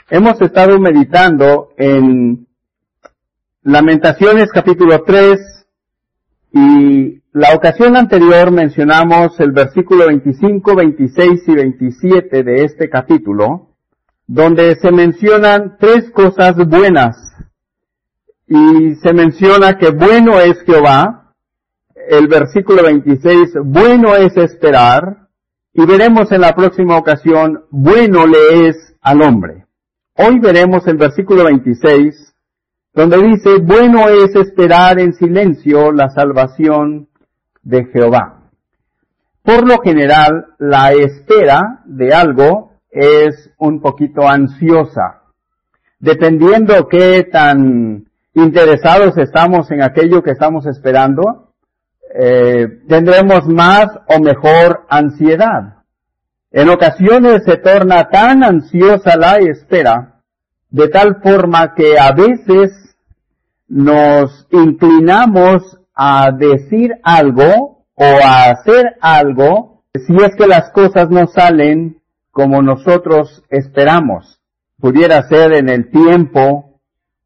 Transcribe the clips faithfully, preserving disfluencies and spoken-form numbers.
Hemos estado meditando en Lamentaciones capítulo tres y la ocasión anterior mencionamos el versículo veinticinco, veintiséis y veintisiete de este capítulo, donde se mencionan tres cosas buenas y se menciona que bueno es Jehová. El versículo veintiséis, bueno es esperar, y veremos en la próxima ocasión, bueno le es al hombre. Hoy veremos el versículo veintiséis, donde dice, bueno es esperar en silencio la salvación de Jehová. Por lo general, la espera de algo es un poquito ansiosa, dependiendo qué tan interesados estamos en aquello que estamos esperando. Eh, tendremos más o mejor ansiedad. En ocasiones se torna tan ansiosa la espera, de tal forma que a veces nos inclinamos a decir algo o a hacer algo si es que las cosas no salen como nosotros esperamos. Pudiera ser en el tiempo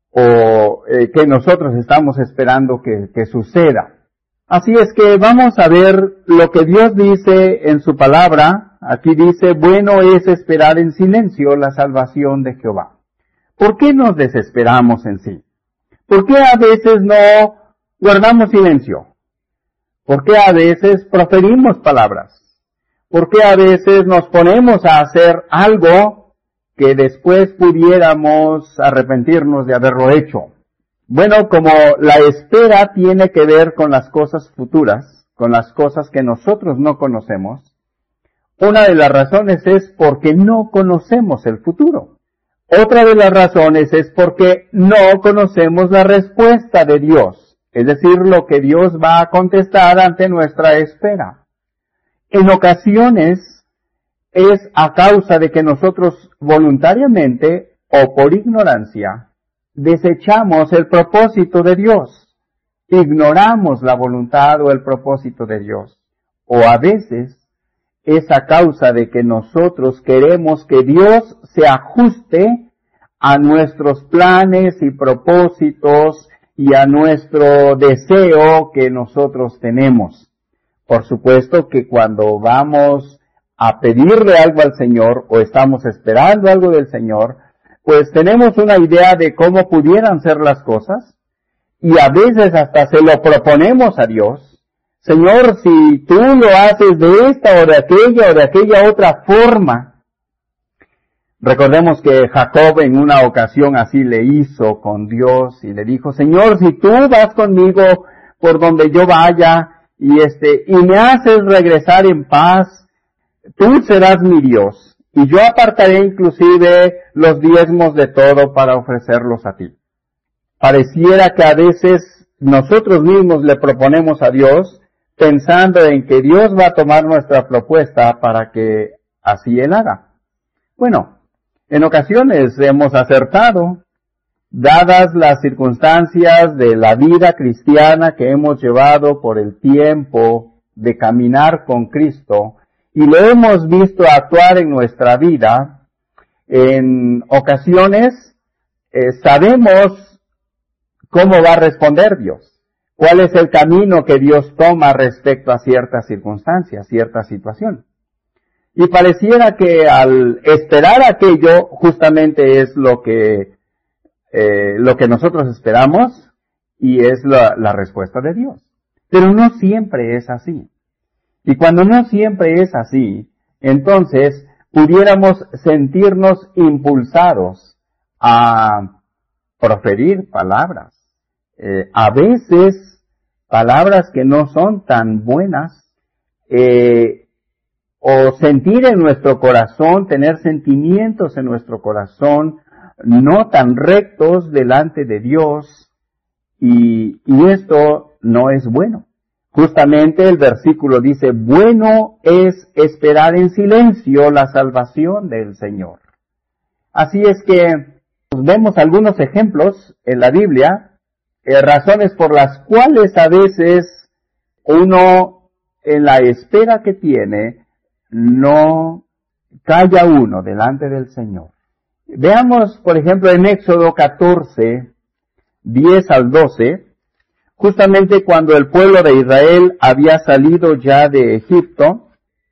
o eh, que nosotros estamos esperando que, que suceda. Así es que vamos a ver lo que Dios dice en su palabra. Aquí dice, bueno es esperar en silencio la salvación de Jehová. ¿Por qué nos desesperamos en sí? ¿Por qué a veces no guardamos silencio? ¿Por qué a veces proferimos palabras? ¿Por qué a veces nos ponemos a hacer algo que después pudiéramos arrepentirnos de haberlo hecho? Bueno, como la espera tiene que ver con las cosas futuras, con las cosas que nosotros no conocemos, una de las razones es porque no conocemos el futuro. Otra de las razones es porque no conocemos la respuesta de Dios, es decir, lo que Dios va a contestar ante nuestra espera. En ocasiones es a causa de que nosotros voluntariamente o por ignorancia desechamos el propósito de Dios, ignoramos la voluntad o el propósito de Dios, o a veces es a causa de que nosotros queremos que Dios se ajuste a nuestros planes y propósitos y a nuestro deseo que nosotros tenemos. Por supuesto que cuando vamos a pedirle algo al Señor o estamos esperando algo del Señor, pues tenemos una idea de cómo pudieran ser las cosas y a veces hasta se lo proponemos a Dios. Señor, si tú lo haces de esta o de aquella o de aquella otra forma. Recordemos que Jacob en una ocasión así le hizo con Dios y le dijo, Señor, si tú vas conmigo por donde yo vaya y este y me haces regresar en paz, tú serás mi Dios. Y yo apartaré inclusive los diezmos de todo para ofrecerlos a ti. Pareciera que a veces nosotros mismos le proponemos a Dios pensando en que Dios va a tomar nuestra propuesta para que así Él haga. Bueno, en ocasiones hemos acertado, dadas las circunstancias de la vida cristiana que hemos llevado por el tiempo de caminar con Cristo, y lo hemos visto actuar en nuestra vida. En ocasiones eh, sabemos cómo va a responder Dios, cuál es el camino que Dios toma respecto a ciertas circunstancias, cierta situación. Y pareciera que al esperar aquello justamente es lo que eh, lo que nosotros esperamos y es la, la respuesta de Dios. Pero no siempre es así. Y cuando no siempre es así, entonces pudiéramos sentirnos impulsados a proferir palabras. Eh, a veces, palabras que no son tan buenas, eh, o sentir en nuestro corazón, tener sentimientos en nuestro corazón no tan rectos delante de Dios, y, y esto no es bueno. Justamente el versículo dice, bueno es esperar en silencio la salvación del Señor. Así es que vemos algunos ejemplos en la Biblia, eh, razones por las cuales a veces uno en la espera que tiene no calla uno delante del Señor. Veamos, por ejemplo, en Éxodo catorce, diez al doce, justamente cuando el pueblo de Israel había salido ya de Egipto.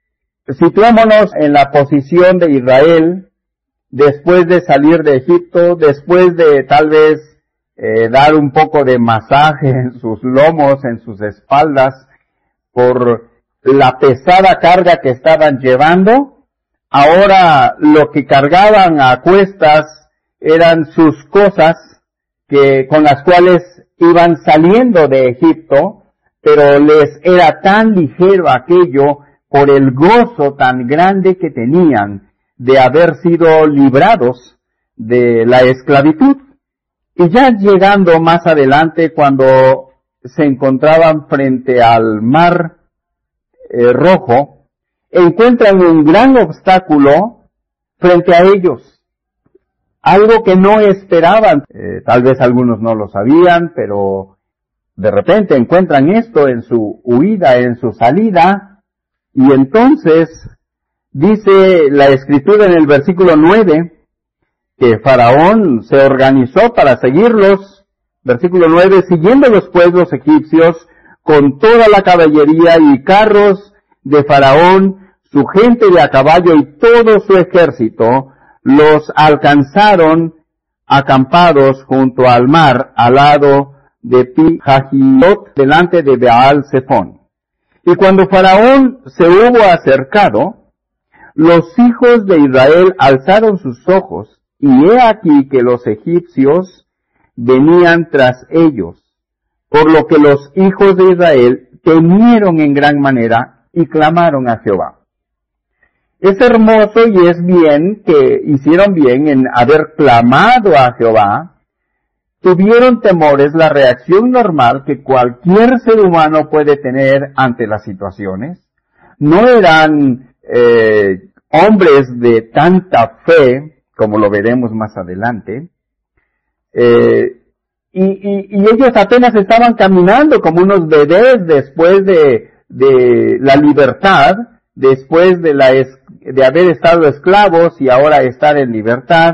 Situémonos en la posición de Israel después de salir de Egipto, después de tal vez eh, dar un poco de masaje en sus lomos, en sus espaldas, por la pesada carga que estaban llevando. Ahora lo que cargaban a cuestas eran sus cosas que, con las cuales iban saliendo de Egipto, pero les era tan ligero aquello por el gozo tan grande que tenían de haber sido librados de la esclavitud. Y ya llegando más adelante, cuando se encontraban frente al mar eh, rojo, encuentran un gran obstáculo frente a ellos. Algo que no esperaban. Eh, tal vez algunos no lo sabían, pero de repente encuentran esto en su huida, en su salida, y entonces dice la Escritura en el versículo nueve, que Faraón se organizó para seguirlos. Versículo nueve, siguiendo los pueblos egipcios con toda la caballería y carros de Faraón, su gente de a caballo y todo su ejército, los alcanzaron acampados junto al mar, al lado de Pi-Hahirot, delante de Baal-Zephón. Y cuando Faraón se hubo acercado, los hijos de Israel alzaron sus ojos, y he aquí que los egipcios venían tras ellos, por lo que los hijos de Israel temieron en gran manera y clamaron a Jehová. Es hermoso y es bien que hicieron bien en haber clamado a Jehová. Tuvieron temor, es la reacción normal que cualquier ser humano puede tener ante las situaciones. No eran eh, hombres de tanta fe, como lo veremos más adelante, eh, y, y, y ellos apenas estaban caminando como unos bebés después de, de la libertad, después de, la es, de haber estado esclavos y ahora estar en libertad.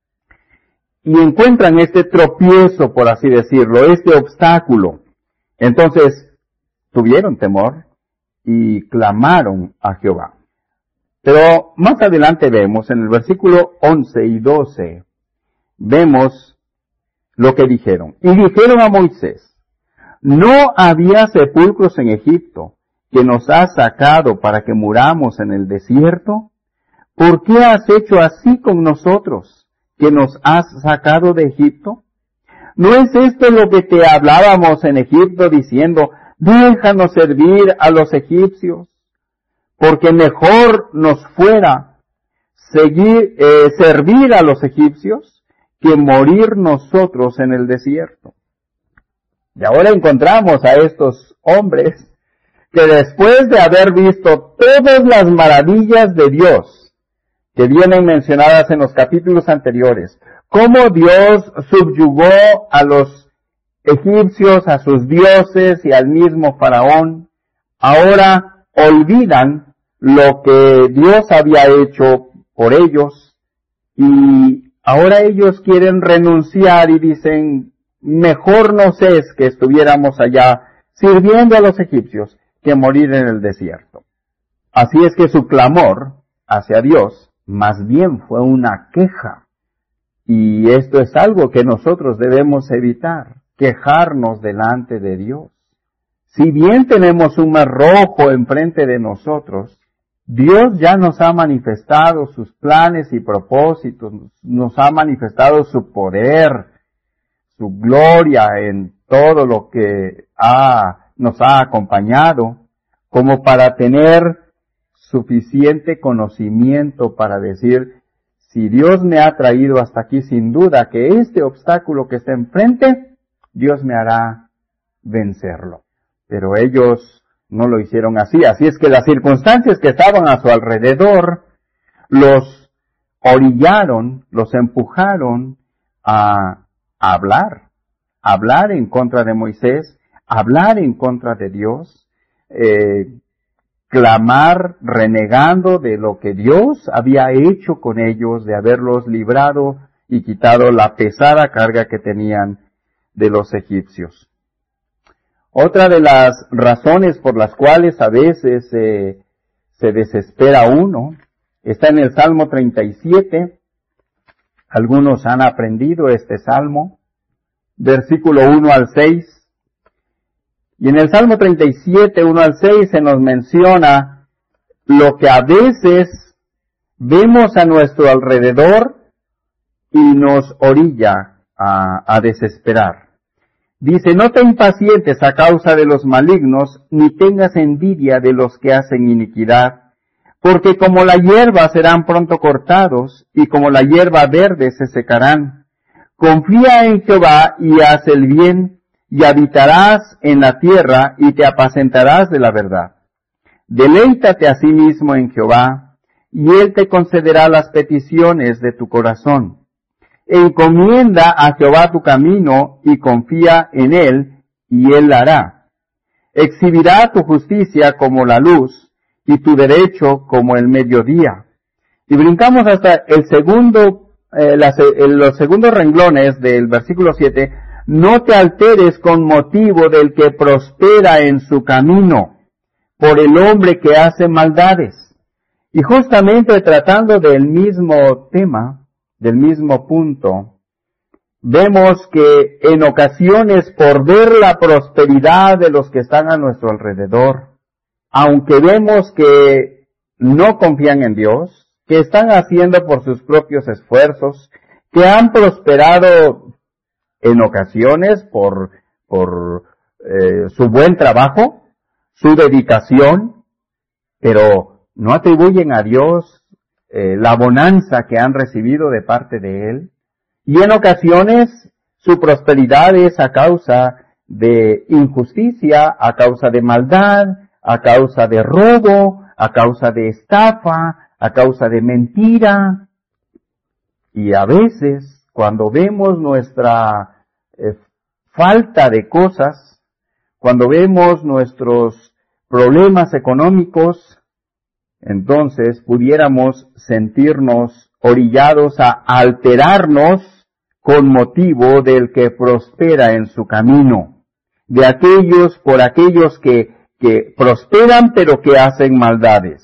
Y encuentran este tropiezo, por así decirlo, este obstáculo. Entonces, tuvieron temor y clamaron a Jehová. Pero más adelante vemos, en el versículo once y doce, vemos lo que dijeron. Y dijeron a Moisés, ¿no había sepulcros en Egipto que nos has sacado para que muramos en el desierto? ¿Por qué has hecho así con nosotros, que nos has sacado de Egipto? ¿No es esto lo que te hablábamos en Egipto diciendo, déjanos servir a los egipcios? Porque mejor nos fuera seguir, eh, servir a los egipcios que morir nosotros en el desierto. Y ahora encontramos a estos hombres que después de haber visto todas las maravillas de Dios, que vienen mencionadas en los capítulos anteriores, cómo Dios subyugó a los egipcios, a sus dioses y al mismo Faraón, ahora olvidan lo que Dios había hecho por ellos y ahora ellos quieren renunciar y dicen, mejor nos es que estuviéramos allá sirviendo a los egipcios que morir en el desierto. Así es que su clamor hacia Dios más bien fue una queja. Y esto es algo que nosotros debemos evitar, quejarnos delante de Dios. Si bien tenemos un mar rojo enfrente de nosotros, Dios ya nos ha manifestado sus planes y propósitos, nos ha manifestado su poder, su gloria en todo lo que ha, nos ha acompañado, como para tener suficiente conocimiento para decir, si Dios me ha traído hasta aquí, sin duda que este obstáculo que está enfrente, Dios me hará vencerlo. Pero ellos no lo hicieron así. Así es que las circunstancias que estaban a su alrededor los orillaron, los empujaron a hablar, hablar en contra de Moisés, hablar en contra de Dios, eh, clamar renegando de lo que Dios había hecho con ellos, de haberlos librado y quitado la pesada carga que tenían de los egipcios. Otra de las razones por las cuales a veces eh, se desespera uno está en el Salmo treinta y siete. Algunos han aprendido este salmo, versículo uno al seis. Y en el Salmo treinta y siete, uno al seis, se nos menciona lo que a veces vemos a nuestro alrededor y nos orilla a, a desesperar. Dice, no te impacientes a causa de los malignos, ni tengas envidia de los que hacen iniquidad, porque como la hierba serán pronto cortados, y como la hierba verde se secarán. Confía en Jehová y haz el bien, y habitarás en la tierra, y te apacentarás de la verdad. Deleítate a sí mismo en Jehová, y Él te concederá las peticiones de tu corazón. Encomienda a Jehová tu camino, y confía en Él, y Él la hará. Exhibirá tu justicia como la luz, y tu derecho como el mediodía. Y brincamos hasta el segundo, eh, las, eh, los segundos renglones del versículo siete. No te alteres con motivo del que prospera en su camino, por el hombre que hace maldades. Y justamente tratando del mismo tema, del mismo punto, vemos que en ocasiones por ver la prosperidad de los que están a nuestro alrededor, aunque vemos que no confían en Dios, que están haciendo por sus propios esfuerzos, que han prosperado en ocasiones por, por eh, su buen trabajo, su dedicación, pero no atribuyen a Dios eh, la bonanza que han recibido de parte de Él. Y en ocasiones su prosperidad es a causa de injusticia, a causa de maldad, a causa de robo, a causa de estafa, a causa de mentira. Y a veces, cuando vemos nuestra eh, falta de cosas, cuando vemos nuestros problemas económicos, entonces pudiéramos sentirnos orillados a alterarnos con motivo del que prospera en su camino, de aquellos, por aquellos que, que prosperan pero que hacen maldades.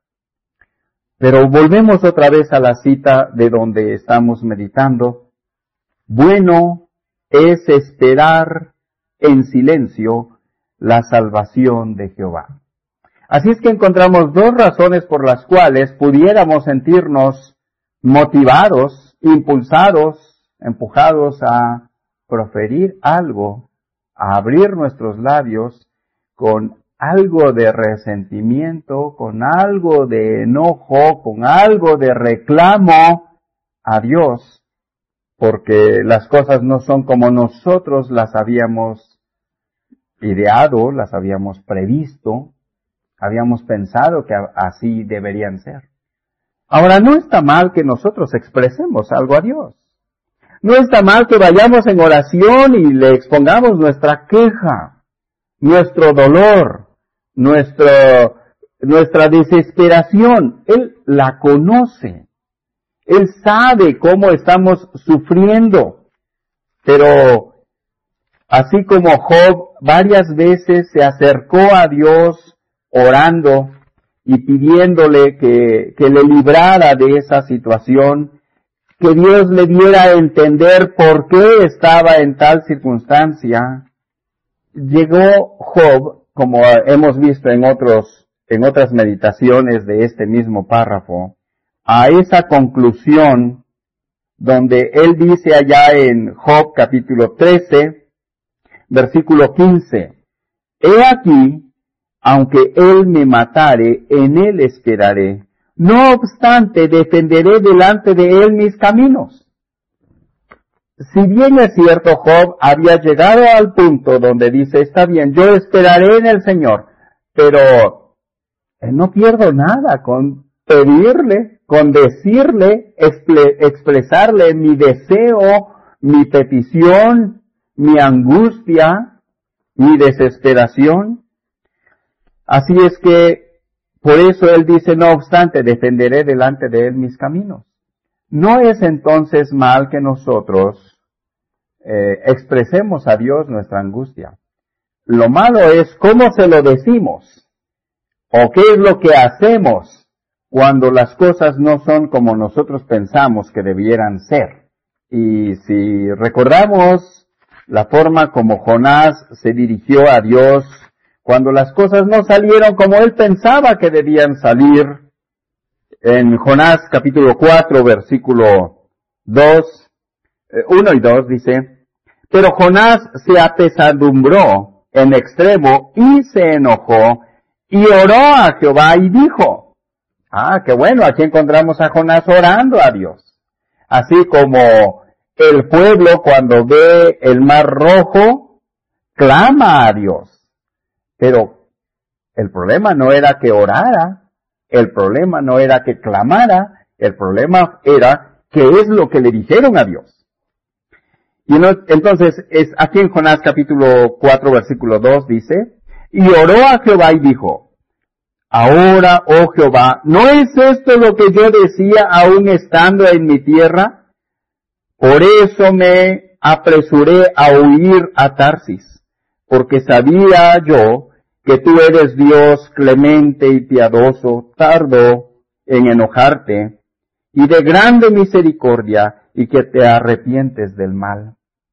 Pero volvemos otra vez a la cita de donde estamos meditando. Bueno es esperar en silencio la salvación de Jehová. Así es que encontramos dos razones por las cuales pudiéramos sentirnos motivados, impulsados, empujados a proferir algo, a abrir nuestros labios con algo de resentimiento, con algo de enojo, con algo de reclamo a Dios, porque las cosas no son como nosotros las habíamos ideado, las habíamos previsto, habíamos pensado que así deberían ser. Ahora, no está mal que nosotros expresemos algo a Dios. No está mal que vayamos en oración y le expongamos nuestra queja, nuestro dolor, nuestro, nuestra desesperación. Él la conoce. Él sabe cómo estamos sufriendo. Pero, así como Job varias veces se acercó a Dios orando y pidiéndole que, que le librara de esa situación, que Dios le diera a entender por qué estaba en tal circunstancia, llegó Job, como hemos visto en otros, en otras meditaciones de este mismo párrafo, a esa conclusión donde él dice allá en Job capítulo trece, versículo quince, he aquí, aunque él me matare, en él esperaré. No obstante, defenderé delante de él mis caminos. Si bien es cierto, Job había llegado al punto donde dice, está bien, yo esperaré en el Señor, pero no pierdo nada con pedirle, con decirle, exple- expresarle mi deseo, mi petición, mi angustia, mi desesperación. Así es que Por eso él dice, no obstante, defenderé delante de él mis caminos. No es entonces mal que nosotros eh, expresemos a Dios nuestra angustia. Lo malo es cómo se lo decimos, o qué es lo que hacemos cuando las cosas no son como nosotros pensamos que debieran ser. Y si recordamos la forma como Jonás se dirigió a Dios cuando las cosas no salieron como él pensaba que debían salir, en Jonás capítulo cuatro, versículo dos, uno y dos dice, pero Jonás se apesadumbró en extremo y se enojó y oró a Jehová y dijo, ah, qué bueno, aquí encontramos a Jonás orando a Dios. Así como el pueblo cuando ve el mar rojo, clama a Dios. Pero el problema no era que orara, el problema no era que clamara, el problema era qué es lo que le dijeron a Dios. Y no, entonces, es aquí en Jonás capítulo cuatro, versículo dos dice, y oró a Jehová y dijo, ahora, oh Jehová, ¿no es esto lo que yo decía aún estando en mi tierra? Por eso me apresuré a huir a Tarsis, porque sabía yo que tú eres Dios clemente y piadoso, tardo en enojarte, y de grande misericordia, y que te arrepientes del mal.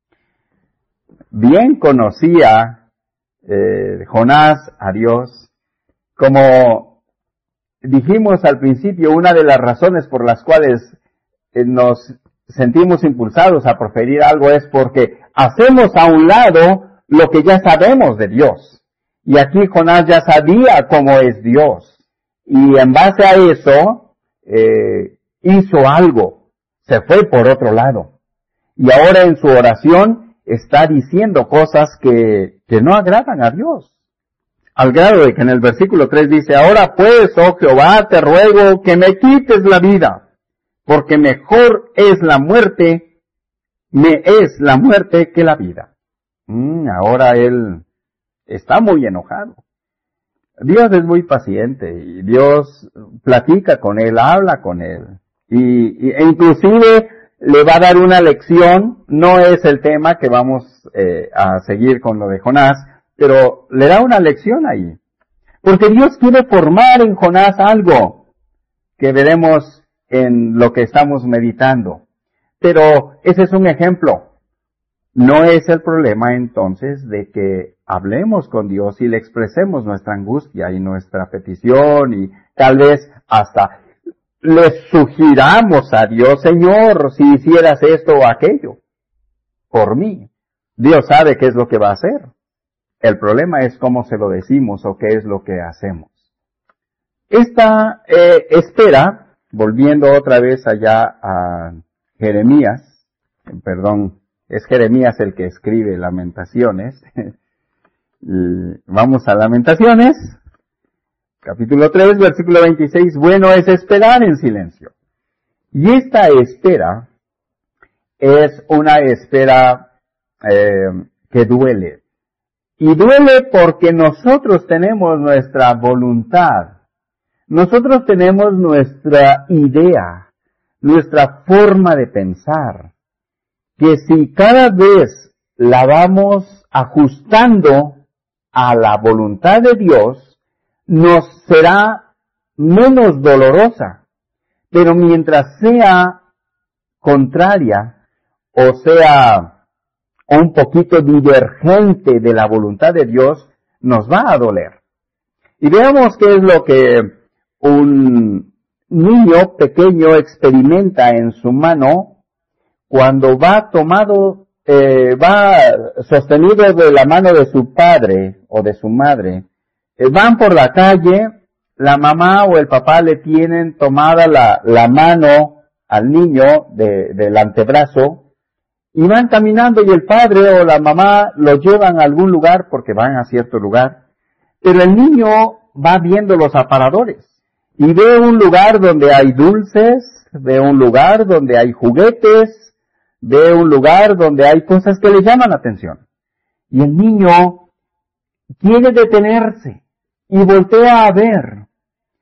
Bien conocía eh, Jonás a Dios. Como dijimos al principio, una de las razones por las cuales eh, nos sentimos impulsados a proferir algo es porque hacemos a un lado lo que ya sabemos de Dios. Y aquí Jonás ya sabía cómo es Dios. Y en base a eso, eh, hizo algo. Se fue por otro lado. Y ahora en su oración está diciendo cosas que, que no agradan a Dios. Al grado de que en el versículo tres dice, ahora pues, oh Jehová, te ruego que me quites la vida, porque mejor es la muerte, me es la muerte que la vida. Mm, ahora él está muy enojado. Dios es muy paciente y Dios platica con él, habla con él. Y, y e inclusive le va a dar una lección, no es el tema que vamos eh, a seguir con lo de Jonás, pero le da una lección ahí. Porque Dios quiere formar en Jonás algo que veremos en lo que estamos meditando. Pero ese es un ejemplo. No es el problema entonces de que hablemos con Dios y le expresemos nuestra angustia y nuestra petición y tal vez hasta le sugiramos a Dios, Señor, si hicieras esto o aquello por mí. Dios sabe qué es lo que va a hacer. El problema es cómo se lo decimos o qué es lo que hacemos. Esta eh, espera, volviendo otra vez allá a Jeremías, perdón, es Jeremías el que escribe Lamentaciones. Vamos a Lamentaciones, capítulo tres, versículo veintiséis. Bueno es esperar en silencio. Y esta espera es una espera eh, que duele. Y duele porque nosotros tenemos nuestra voluntad. Nosotros tenemos nuestra idea, nuestra forma de pensar. Que si cada vez la vamos ajustando a la voluntad de Dios, nos será menos dolorosa. Pero mientras sea contraria o sea un poquito divergente de la voluntad de Dios, nos va a doler. Y veamos qué es lo que un niño pequeño experimenta en su mano cuando va tomado, eh, va sostenido de la mano de su padre o de su madre. Eh, van por la calle, la mamá o el papá le tienen tomada la, la mano al niño de, del antebrazo y van caminando y el padre o la mamá lo llevan a algún lugar porque van a cierto lugar. Pero el niño va viendo los aparadores y ve un lugar donde hay dulces, ve un lugar donde hay juguetes, ve un lugar donde hay cosas que le llaman la atención. Y el niño quiere detenerse y voltea a ver.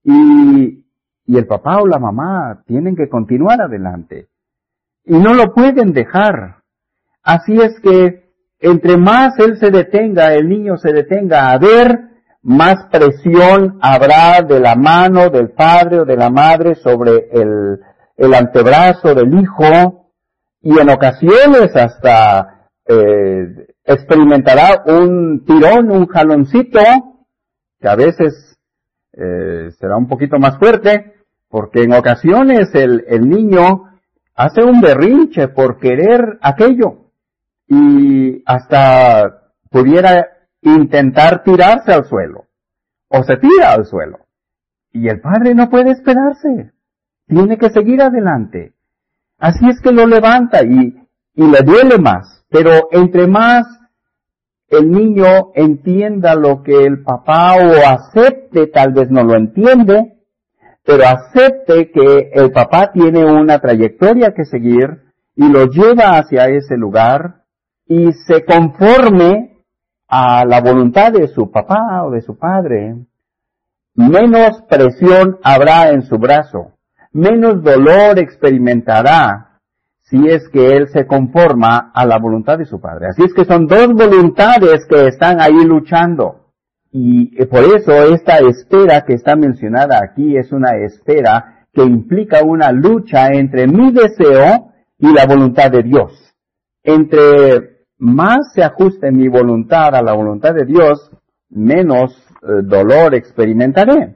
y, y el papá o la mamá tienen que continuar adelante. Y no lo pueden dejar. Así es que entre más él se detenga, el niño se detenga a ver, más presión habrá de la mano del padre o de la madre sobre el, el antebrazo del hijo, y en ocasiones hasta eh, experimentará un tirón, un jaloncito, que a veces eh, será un poquito más fuerte, porque en ocasiones el, el niño hace un berrinche por querer aquello, y hasta pudiera intentar tirarse al suelo, o se tira al suelo, y el padre no puede esperarse, tiene que seguir adelante. Así es que lo levanta y, y le duele más, pero entre más el niño entienda lo que el papá o acepte, tal vez no lo entiende, pero acepte que el papá tiene una trayectoria que seguir y lo lleva hacia ese lugar y se conforme a la voluntad de su papá o de su padre, menos presión habrá en su brazo, menos dolor experimentará si es que él se conforma a la voluntad de su padre. Así es que son dos voluntades que están ahí luchando. Y por eso esta espera que está mencionada aquí es una espera que implica una lucha entre mi deseo y la voluntad de Dios. Entre más se ajuste mi voluntad a la voluntad de Dios, menos eh, dolor experimentaré.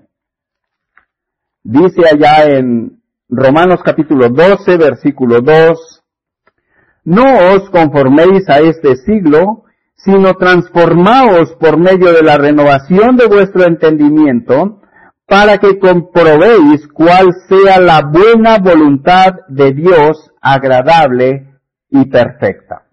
Dice allá en Romanos capítulo doce, versículo dos, no os conforméis a este siglo, sino transformaos por medio de la renovación de vuestro entendimiento, para que comprobéis cuál sea la buena voluntad de Dios, agradable y perfecta.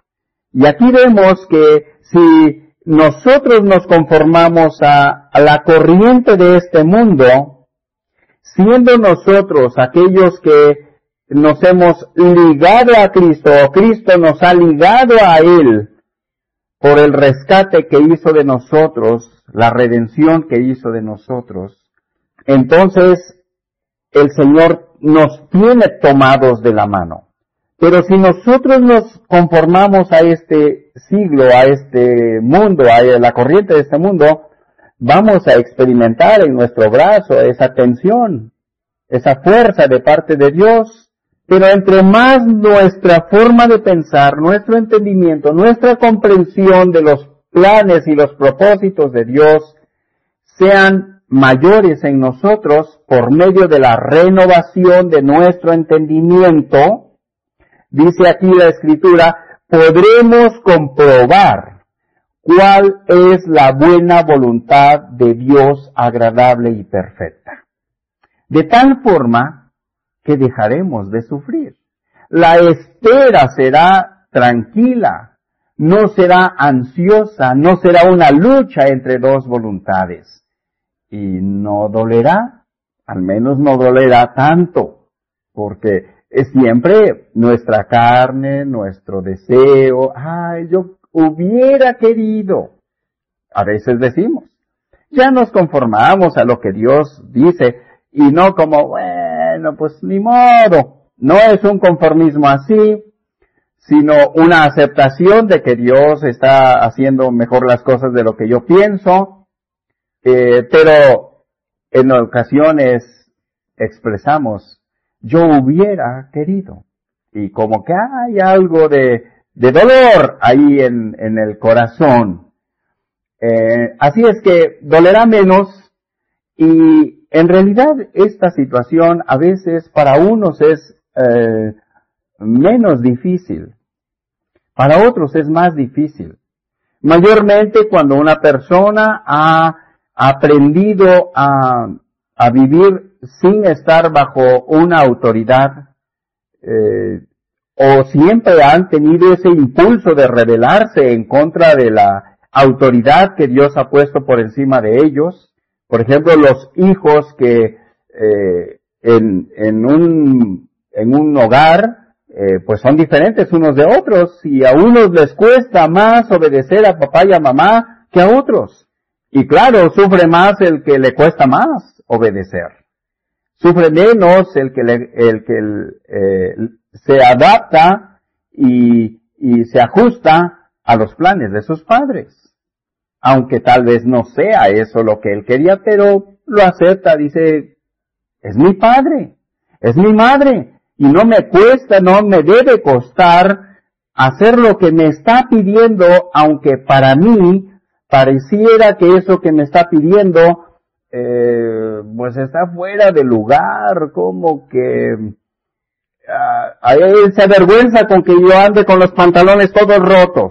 Y aquí vemos que si nosotros nos conformamos a, a la corriente de este mundo, siendo nosotros aquellos que nos hemos ligado a Cristo, o Cristo nos ha ligado a Él, por el rescate que hizo de nosotros, la redención que hizo de nosotros, entonces el Señor nos tiene tomados de la mano. Pero si nosotros nos conformamos a este siglo, a este mundo, a la corriente de este mundo, vamos a experimentar en nuestro brazo esa tensión, esa fuerza de parte de Dios. Pero entre más nuestra forma de pensar, nuestro entendimiento, nuestra comprensión de los planes y los propósitos de Dios sean mayores en nosotros por medio de la renovación de nuestro entendimiento, dice aquí la Escritura, podremos comprobar cuál es la buena voluntad de Dios agradable y perfecta. De tal forma que dejaremos de sufrir. La espera será tranquila, no será ansiosa, no será una lucha entre dos voluntades. Y no dolerá, al menos no dolerá tanto, porque es siempre nuestra carne, nuestro deseo, ay, yo hubiera querido. A veces decimos, ya nos conformamos a lo que Dios dice, y no como, bueno, pues ni modo. No es un conformismo así, sino una aceptación de que Dios está haciendo mejor las cosas de lo que yo pienso, eh, pero en ocasiones expresamos, yo hubiera querido. Y como que hay algo de, de dolor ahí en, en el corazón. Eh, así es que dolerá menos y en realidad esta situación a veces para unos es eh, menos difícil, para otros es más difícil. Mayormente cuando una persona ha aprendido a, a vivir sin estar bajo una autoridad, eh, o siempre han tenido ese impulso de rebelarse en contra de la autoridad que Dios ha puesto por encima de ellos. Por ejemplo, los hijos que eh, en, en, un, en un hogar eh, pues son diferentes unos de otros y a unos les cuesta más obedecer a papá y a mamá que a otros. Y claro, sufre más el que le cuesta más obedecer. Sufre menos el que, le, el que el, eh, se adapta y, y se ajusta a los planes de sus padres. Aunque tal vez no sea eso lo que él quería, pero lo acepta, dice, es mi padre, es mi madre, y no me cuesta, no me debe costar hacer lo que me está pidiendo, aunque para mí pareciera que eso que me está pidiendo Eh, pues está fuera de lugar, como que uh, él se avergüenza con que yo ande con los pantalones todos rotos.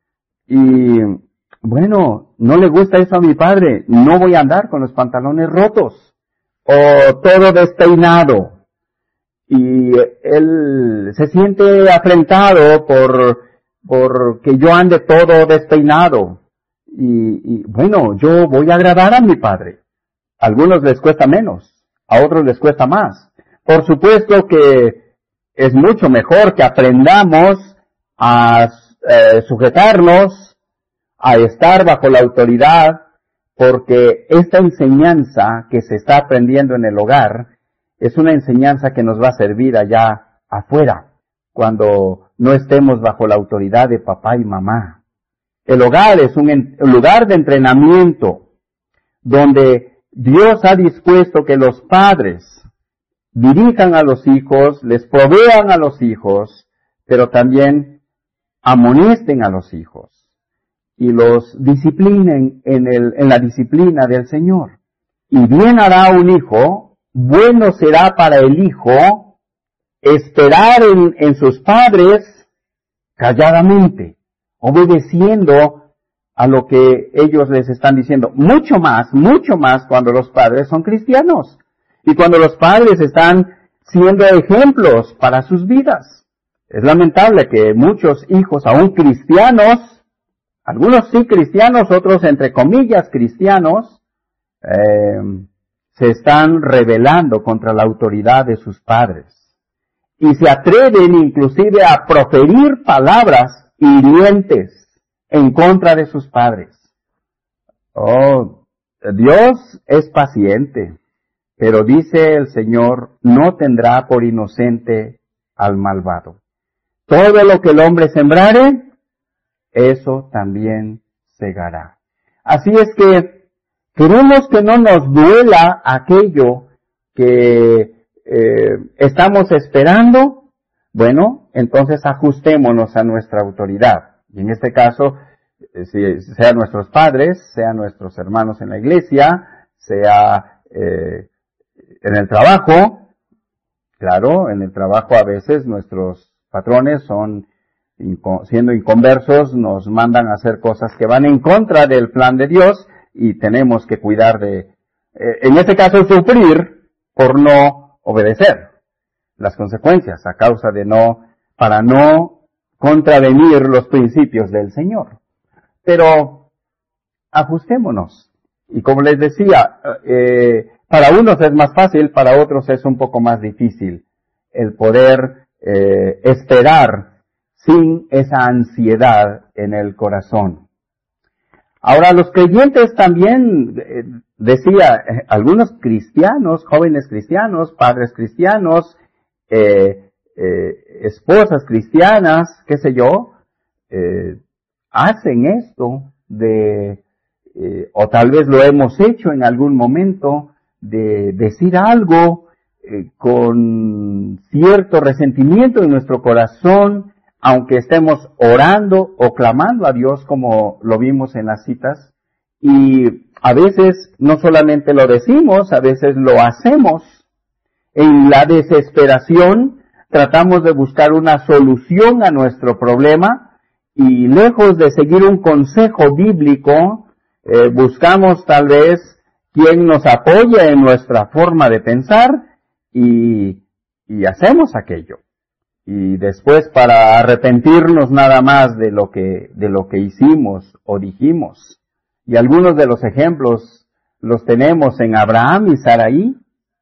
Y bueno, no le gusta eso a mi padre, no voy a andar con los pantalones rotos o todo despeinado. Y él se siente afrentado por, por que yo ande todo despeinado. Y, y bueno, yo voy a agradar a mi padre. A algunos les cuesta menos, a otros les cuesta más. Por supuesto que es mucho mejor que aprendamos a eh, sujetarnos, a estar bajo la autoridad, porque esta enseñanza que se está aprendiendo en el hogar es una enseñanza que nos va a servir allá afuera, cuando no estemos bajo la autoridad de papá y mamá. El hogar es un, en, un lugar de entrenamiento donde Dios ha dispuesto que los padres dirijan a los hijos, les provean a los hijos, pero también amonesten a los hijos y los disciplinen en, el, en la disciplina del Señor. Y bien hará un hijo, bueno será para el hijo esperar en, en sus padres calladamente, obedeciendo a lo que ellos les están diciendo. Mucho más, mucho más cuando los padres son cristianos y cuando los padres están siendo ejemplos para sus vidas. Es lamentable que muchos hijos, aún cristianos, algunos sí cristianos, otros entre comillas cristianos, eh, se están rebelando contra la autoridad de sus padres y se atreven inclusive a proferir palabras hirientes en contra de sus padres. Oh, Dios es paciente, pero dice el Señor, no tendrá por inocente al malvado. Todo lo que el hombre sembrare, eso también segará. Así es que queremos que no nos duela aquello que eh, estamos esperando. Bueno, entonces ajustémonos a nuestra autoridad. Y en este caso, si, sea nuestros padres, sean nuestros hermanos en la iglesia, sea eh, en el trabajo. Claro, en el trabajo a veces nuestros patrones son, siendo inconversos, nos mandan a hacer cosas que van en contra del plan de Dios y tenemos que cuidar de, eh, en este caso, sufrir por no obedecer las consecuencias a causa de no, para no contravenir los principios del Señor. Pero ajustémonos. Y como les decía, eh, para unos es más fácil, para otros es un poco más difícil el poder eh, esperar sin esa ansiedad en el corazón. Ahora, los creyentes también, eh, decía, eh, algunos cristianos, jóvenes cristianos, padres cristianos, eh, Eh, esposas cristianas, qué sé yo, eh, hacen esto de, eh, o tal vez lo hemos hecho en algún momento, de decir algo eh, con cierto resentimiento en nuestro corazón, aunque estemos orando o clamando a Dios como lo vimos en las citas, y a veces no solamente lo decimos, a veces lo hacemos en la desesperación. Tratamos de buscar una solución a nuestro problema y lejos de seguir un consejo bíblico, eh, buscamos tal vez quien nos apoye en nuestra forma de pensar y, y hacemos aquello. Y después para arrepentirnos nada más de lo que, de lo que hicimos o dijimos. Y algunos de los ejemplos los tenemos en Abraham y Saraí,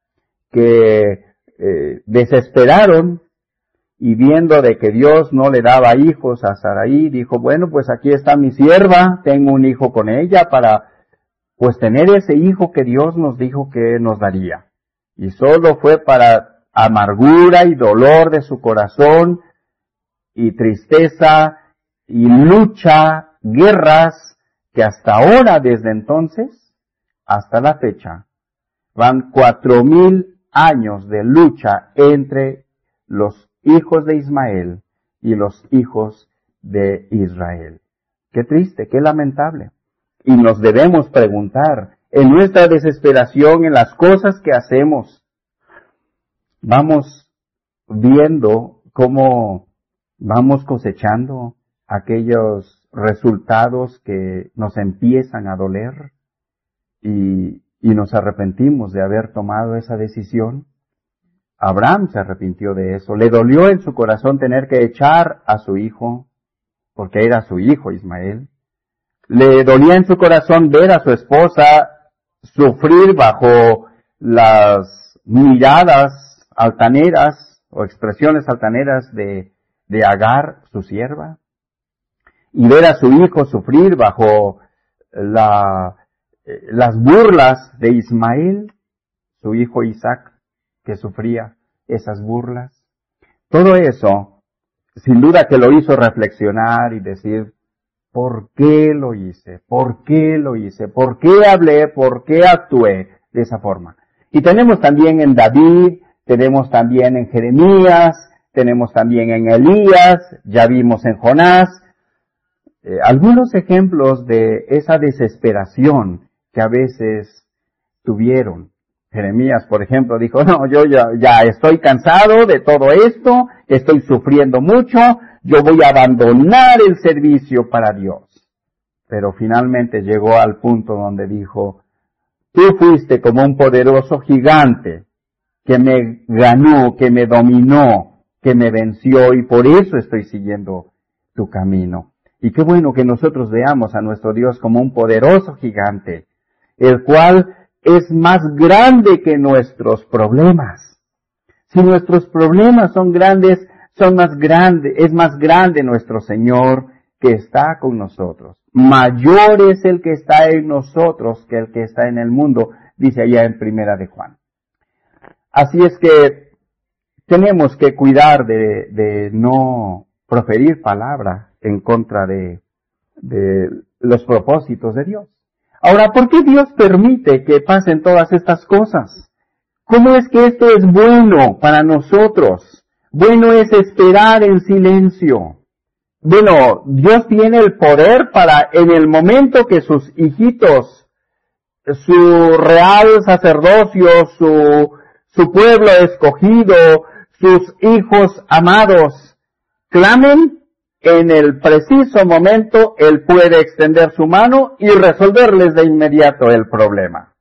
que eh, desesperaron y viendo de que Dios no le daba hijos a Saraí, dijo, bueno, pues aquí está mi sierva, tengo un hijo con ella para pues tener ese hijo que Dios nos dijo que nos daría. Y solo fue para amargura y dolor de su corazón, y tristeza, y lucha, guerras, que hasta ahora, desde entonces, hasta la fecha, van cuatro mil años de lucha entre los hijos de Ismael y los hijos de Israel. Qué triste, qué lamentable. Y nos debemos preguntar, en nuestra desesperación, en las cosas que hacemos, vamos viendo cómo vamos cosechando aquellos resultados que nos empiezan a doler y, y nos arrepentimos de haber tomado esa decisión. Abraham se arrepintió de eso. Le dolió en su corazón tener que echar a su hijo, porque era su hijo Ismael. Le dolía en su corazón ver a su esposa sufrir bajo las miradas altaneras o expresiones altaneras de, de Agar, su sierva, y ver a su hijo sufrir bajo la, las burlas de Ismael, su hijo Isaac, que sufría esas burlas. Todo eso, sin duda que lo hizo reflexionar y decir, ¿por qué lo hice? ¿Por qué lo hice? ¿Por qué hablé? ¿Por qué actué de esa forma? Y tenemos también en David, tenemos también en Jeremías, tenemos también en Elías, ya vimos en Jonás, eh, algunos ejemplos de esa desesperación que a veces tuvieron. Jeremías, por ejemplo, dijo, no, yo ya, ya estoy cansado de todo esto, estoy sufriendo mucho, yo voy a abandonar el servicio para Dios. Pero finalmente llegó al punto donde dijo, tú fuiste como un poderoso gigante que me ganó, que me dominó, que me venció, y por eso estoy siguiendo tu camino. Y qué bueno que nosotros veamos a nuestro Dios como un poderoso gigante, el cual es más grande que nuestros problemas. Si nuestros problemas son grandes, son más grandes, es más grande nuestro Señor que está con nosotros. Mayor es el que está en nosotros que el que está en el mundo, dice allá en Primera de Juan. Así es que tenemos que cuidar de, de no proferir palabra en contra de, de los propósitos de Dios. Ahora, ¿por qué Dios permite que pasen todas estas cosas? ¿Cómo es que esto es bueno para nosotros? Bueno es esperar en silencio. Bueno, Dios tiene el poder para, en el momento que sus hijitos, su real sacerdocio, su, su pueblo escogido, sus hijos amados, clamen, en el preciso momento Él puede extender su mano y resolverles de inmediato el problema.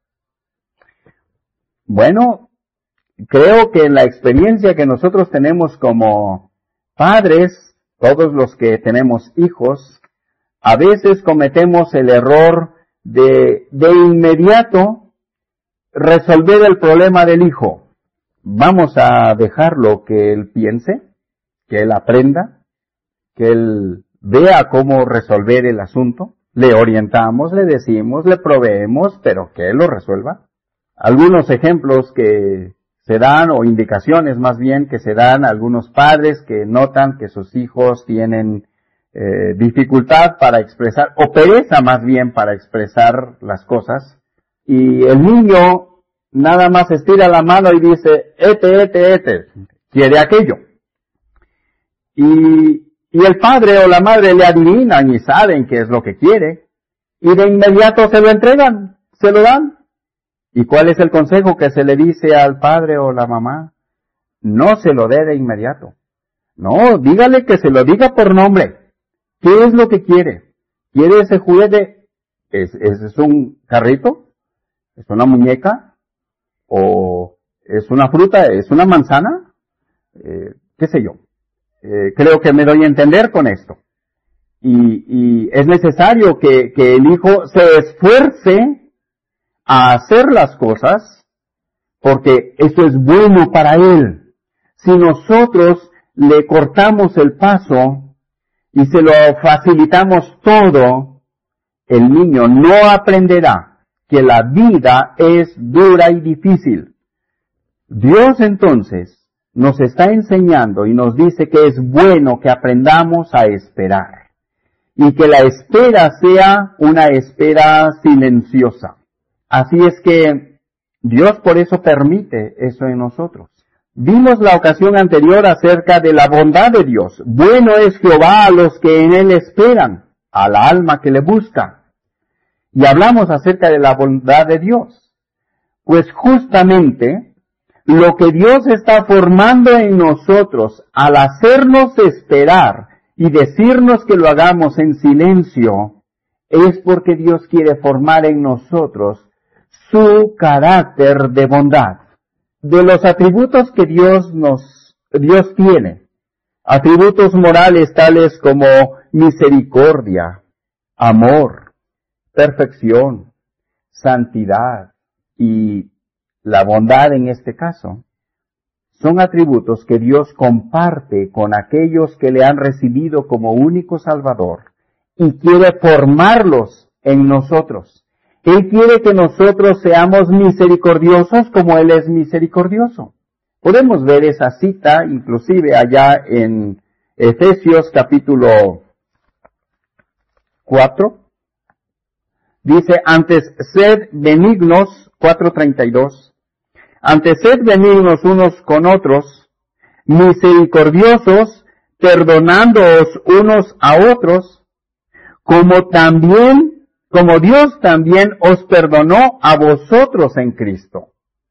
Bueno, creo que en la experiencia que nosotros tenemos como padres, todos los que tenemos hijos, a veces cometemos el error de de inmediato resolver el problema del hijo. Vamos a dejarlo que él piense, que él aprenda, que él vea cómo resolver el asunto. Le orientamos, le decimos, le proveemos, pero que él lo resuelva. Algunos ejemplos que se dan, o indicaciones más bien que se dan a algunos padres que notan que sus hijos tienen eh, dificultad para expresar, o pereza más bien para expresar las cosas, y el niño nada más estira la mano y dice, ete, ete, ete, quiere aquello. Y, y el padre o la madre le adivinan y saben qué es lo que quiere, y de inmediato se lo entregan, se lo dan. ¿Y cuál es el consejo que se le dice al padre o la mamá? No se lo dé de inmediato. No, dígale que se lo diga por nombre. ¿Qué es lo que quiere? ¿Quiere ese juguete? ¿Es, es, es un carrito? ¿Es una muñeca? ¿O es una fruta? ¿Es una manzana? Eh, ¿Qué sé yo? Eh, creo que me doy a entender con esto. Y, y es necesario que, que el hijo se esfuerce a hacer las cosas, porque eso es bueno para él. Si nosotros le cortamos el paso y se lo facilitamos todo, el niño no aprenderá que la vida es dura y difícil. Dios entonces nos está enseñando y nos dice que es bueno que aprendamos a esperar y que la espera sea una espera silenciosa. Así es que Dios por eso permite eso en nosotros. Vimos la ocasión anterior acerca de la bondad de Dios. Bueno es Jehová a los que en Él esperan, al alma que le busca. Y hablamos acerca de la bondad de Dios. Pues justamente lo que Dios está formando en nosotros al hacernos esperar y decirnos que lo hagamos en silencio, es porque Dios quiere formar en nosotros su carácter de bondad. De los atributos que Dios nos, Dios tiene, atributos morales tales como misericordia, amor, perfección, santidad y la bondad en este caso, son atributos que Dios comparte con aquellos que le han recibido como único Salvador y quiere formarlos en nosotros. Él quiere que nosotros seamos misericordiosos como Él es misericordioso. Podemos ver esa cita inclusive allá en Efesios capítulo cuatro. Dice, antes sed benignos, cuatro treinta y dos. Antes sed benignos unos con otros, misericordiosos, perdonándoos unos a otros, como también, como Dios también os perdonó a vosotros en Cristo.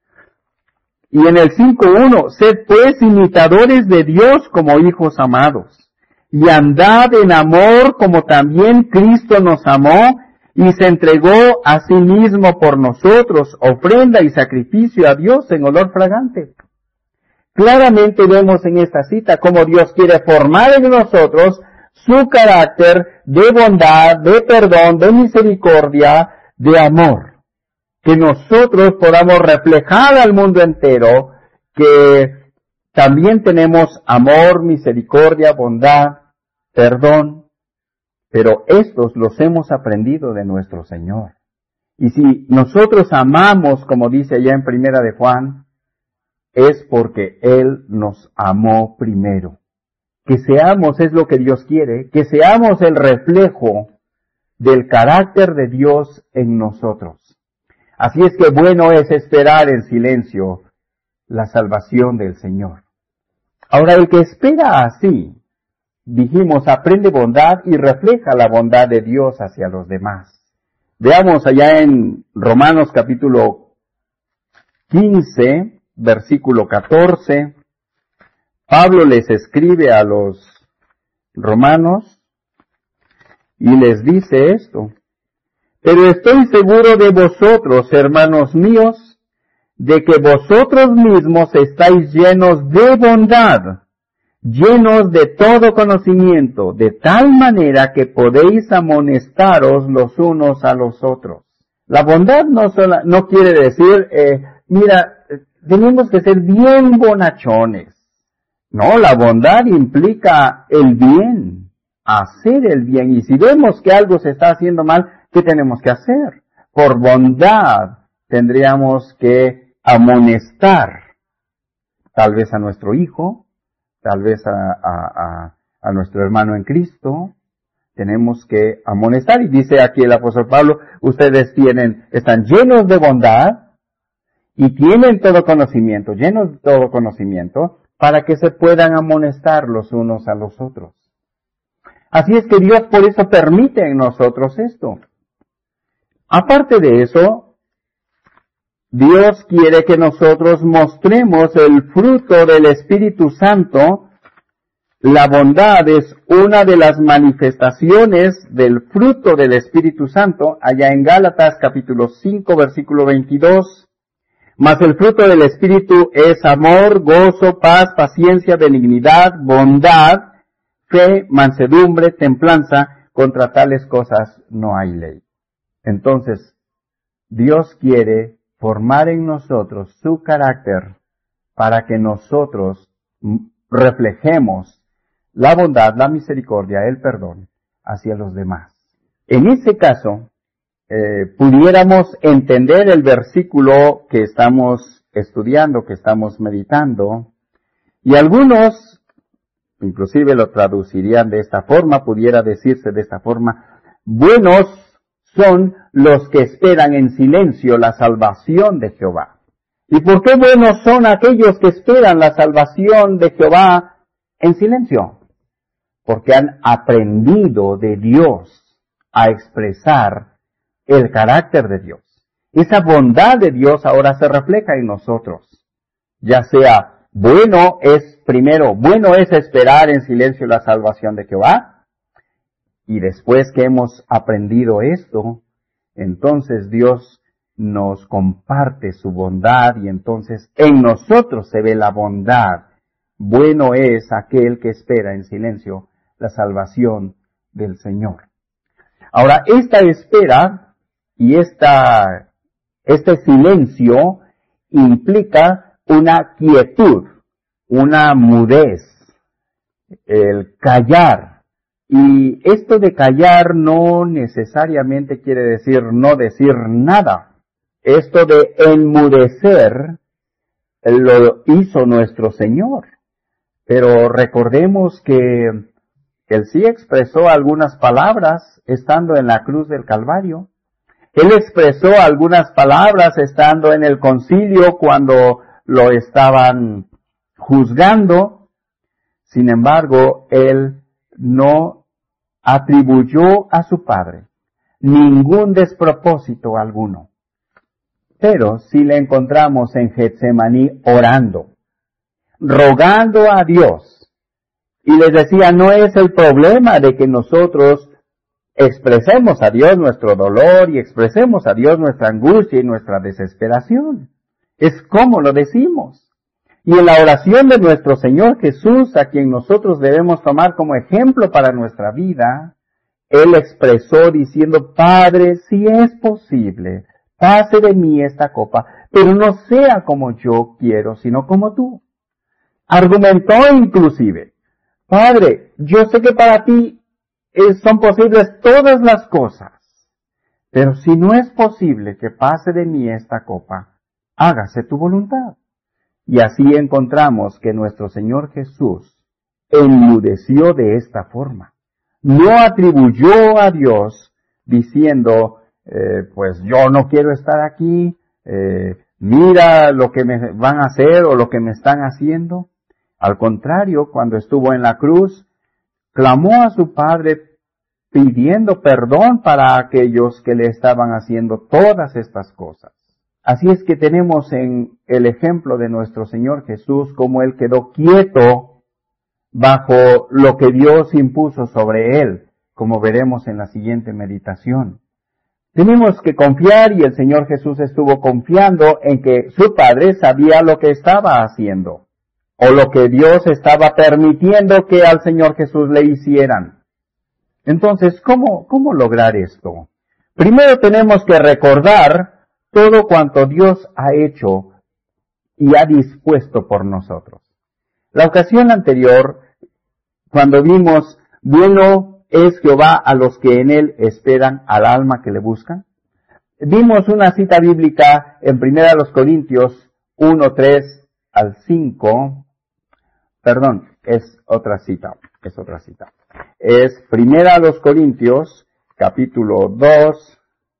Y en el cinco uno, sed pues imitadores de Dios como hijos amados, y andad en amor como también Cristo nos amó, y se entregó a sí mismo por nosotros, ofrenda y sacrificio a Dios en olor fragante. Claramente vemos en esta cita cómo Dios quiere formar en nosotros su carácter de bondad, de perdón, de misericordia, de amor. Que nosotros podamos reflejar al mundo entero que también tenemos amor, misericordia, bondad, perdón, pero estos los hemos aprendido de nuestro Señor. Y si nosotros amamos, como dice allá en Primera de Juan, es porque Él nos amó primero. Que seamos es lo que Dios quiere, que seamos el reflejo del carácter de Dios en nosotros. Así es que bueno es esperar en silencio la salvación del Señor. Ahora, el que espera así, dijimos, aprende bondad y refleja la bondad de Dios hacia los demás. Veamos allá en Romanos capítulo quince, versículo catorce. Pablo les escribe a los romanos y les dice esto. Pero estoy seguro de vosotros, hermanos míos, de que vosotros mismos estáis llenos de bondad, llenos de todo conocimiento, de tal manera que podéis amonestaros los unos a los otros. La bondad no, sola, no quiere decir, eh, mira, tenemos que ser bien bonachones. No, la bondad implica el bien, hacer el bien. Y si vemos que algo se está haciendo mal, ¿qué tenemos que hacer? Por bondad tendríamos que amonestar, tal vez a nuestro hijo, tal vez a, a, a, a nuestro hermano en Cristo, tenemos que amonestar. Y dice aquí el apóstol Pablo, ustedes tienen, están llenos de bondad y tienen todo conocimiento, llenos de todo conocimiento, para que se puedan amonestar los unos a los otros. Así es que Dios por eso permite en nosotros esto. Aparte de eso, Dios quiere que nosotros mostremos el fruto del Espíritu Santo. La bondad es una de las manifestaciones del fruto del Espíritu Santo, allá en Gálatas capítulo cinco, versículo veintidós. Mas el fruto del Espíritu es amor, gozo, paz, paciencia, benignidad, bondad, fe, mansedumbre, templanza. Contra tales cosas no hay ley. Entonces, Dios quiere formar en nosotros su carácter para que nosotros reflejemos la bondad, la misericordia, el perdón hacia los demás. En ese caso, eh, pudiéramos entender el versículo que estamos estudiando, que estamos meditando, y algunos, inclusive lo traducirían de esta forma, pudiera decirse de esta forma: buenos son los que esperan en silencio la salvación de Jehová. ¿Y por qué buenos son aquellos que esperan la salvación de Jehová en silencio? Porque han aprendido de Dios a expresar el carácter de Dios. Esa bondad de Dios ahora se refleja en nosotros. Ya sea bueno es, primero, bueno es esperar en silencio la salvación de Jehová. Y después que hemos aprendido esto, entonces Dios nos comparte su bondad y entonces en nosotros se ve la bondad. Bueno es aquel que espera en silencio la salvación del Señor. Ahora, esta espera y esta, este silencio implica una quietud, una mudez, el callar. Y esto de callar no necesariamente quiere decir no decir nada. Esto de enmudecer lo hizo nuestro Señor. Pero recordemos que Él sí expresó algunas palabras estando en la cruz del Calvario. Él expresó algunas palabras estando en el concilio cuando lo estaban juzgando. Sin embargo, Él no atribuyó a su Padre ningún despropósito alguno. Pero sí le encontramos en Getsemaní orando, rogando a Dios. Y les decía, no es el problema de que nosotros expresemos a Dios nuestro dolor y expresemos a Dios nuestra angustia y nuestra desesperación. Es como lo decimos. Y en la oración de nuestro Señor Jesús, a quien nosotros debemos tomar como ejemplo para nuestra vida, Él expresó diciendo: Padre, si es posible, pase de mí esta copa, pero no sea como yo quiero, sino como tú. Argumentó inclusive: Padre, yo sé que para ti eh, son posibles todas las cosas, pero si no es posible que pase de mí esta copa, hágase tu voluntad. Y así encontramos que nuestro Señor Jesús enmudeció de esta forma. No atribuyó a Dios diciendo, eh, pues yo no quiero estar aquí, eh, mira lo que me van a hacer o lo que me están haciendo. Al contrario, cuando estuvo en la cruz, clamó a su Padre pidiendo perdón para aquellos que le estaban haciendo todas estas cosas. Así es que tenemos en el ejemplo de nuestro Señor Jesús cómo Él quedó quieto bajo lo que Dios impuso sobre Él, como veremos en la siguiente meditación. Tenemos que confiar, y el Señor Jesús estuvo confiando en que su Padre sabía lo que estaba haciendo, o lo que Dios estaba permitiendo que al Señor Jesús le hicieran. Entonces, ¿cómo, cómo lograr esto? Primero tenemos que recordar todo cuanto Dios ha hecho y ha dispuesto por nosotros. La ocasión anterior, cuando vimos, bueno es Jehová a los que en Él esperan, al alma que le buscan, vimos una cita bíblica en Primera de los Corintios uno, tres al cinco, perdón, es otra cita, es otra cita. Es Primera de los Corintios, capítulo dos,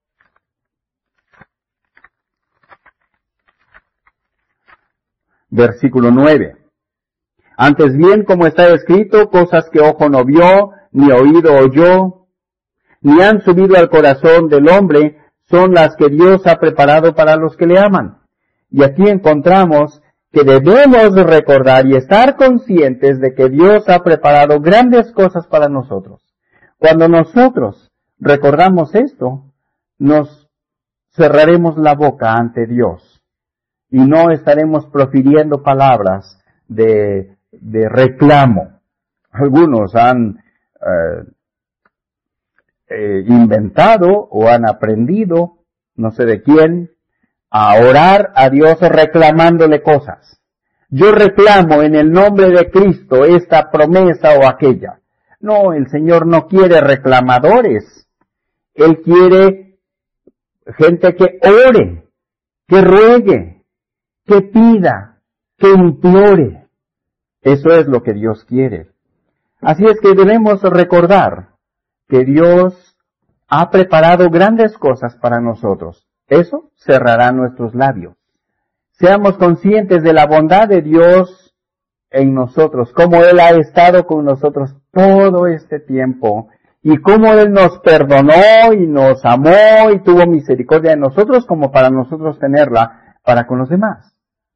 versículo nueve. Antes bien, como está escrito, cosas que ojo no vio, ni oído oyó, ni han subido al corazón del hombre, son las que Dios ha preparado para los que le aman. Y aquí encontramos que debemos recordar y estar conscientes de que Dios ha preparado grandes cosas para nosotros. Cuando nosotros recordamos esto, nos cerraremos la boca ante Dios y no estaremos profiriendo palabras de, de reclamo. Algunos han eh, eh, inventado o han aprendido, no sé de quién, a orar a Dios reclamándole cosas. Yo reclamo en el nombre de Cristo esta promesa o aquella. No, el Señor no quiere reclamadores. Él quiere gente que ore, que ruegue, que pida, que implore. Eso es lo que Dios quiere. Así es que debemos recordar que Dios ha preparado grandes cosas para nosotros. Eso cerrará nuestros labios. Seamos conscientes de la bondad de Dios en nosotros, cómo Él ha estado con nosotros todo este tiempo y cómo Él nos perdonó y nos amó y tuvo misericordia de nosotros como para nosotros tenerla para con los demás.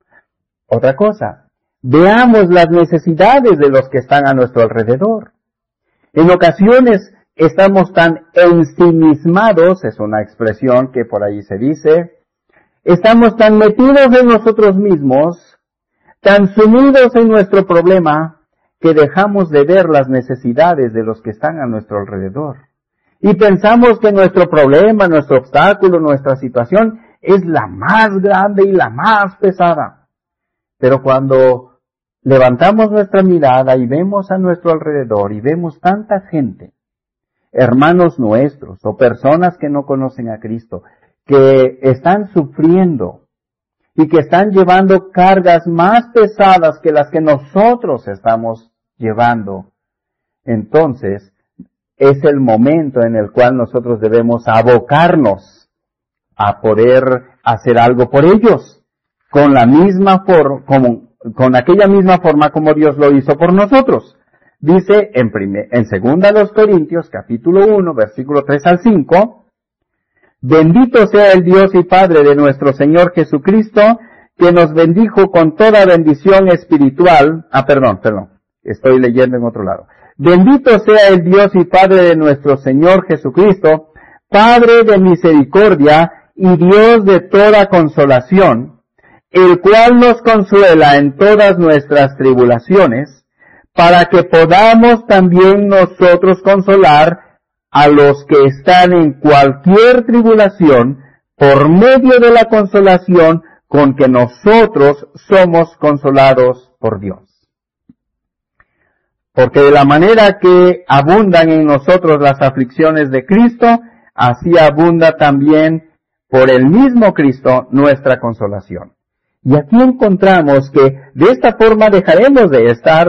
Otra cosa, veamos las necesidades de los que están a nuestro alrededor. En ocasiones estamos tan ensimismados, es una expresión que por ahí se dice, estamos tan metidos en nosotros mismos, tan sumidos en nuestro problema, que dejamos de ver las necesidades de los que están a nuestro alrededor. Y pensamos que nuestro problema, nuestro obstáculo, nuestra situación es la más grande y la más pesada. Pero cuando levantamos nuestra mirada y vemos a nuestro alrededor y vemos tanta gente, hermanos nuestros o personas que no conocen a Cristo, que están sufriendo y que están llevando cargas más pesadas que las que nosotros estamos llevando, entonces es el momento en el cual nosotros debemos abocarnos a poder hacer algo por ellos, con la misma forma, como, con aquella misma forma como Dios lo hizo por nosotros. Dice en, primer, en segunda de los Corintios, capítulo uno, versículo tres al cinco, bendito sea el Dios y Padre de nuestro Señor Jesucristo, que nos bendijo con toda bendición espiritual. Ah, perdón, perdón, estoy leyendo en otro lado. Bendito sea el Dios y Padre de nuestro Señor Jesucristo, Padre de misericordia y Dios de toda consolación, el cual nos consuela en todas nuestras tribulaciones, para que podamos también nosotros consolar a los que están en cualquier tribulación por medio de la consolación con que nosotros somos consolados por Dios. Porque de la manera que abundan en nosotros las aflicciones de Cristo, así abunda también por el mismo Cristo nuestra consolación. Y aquí encontramos que de esta forma dejaremos de estar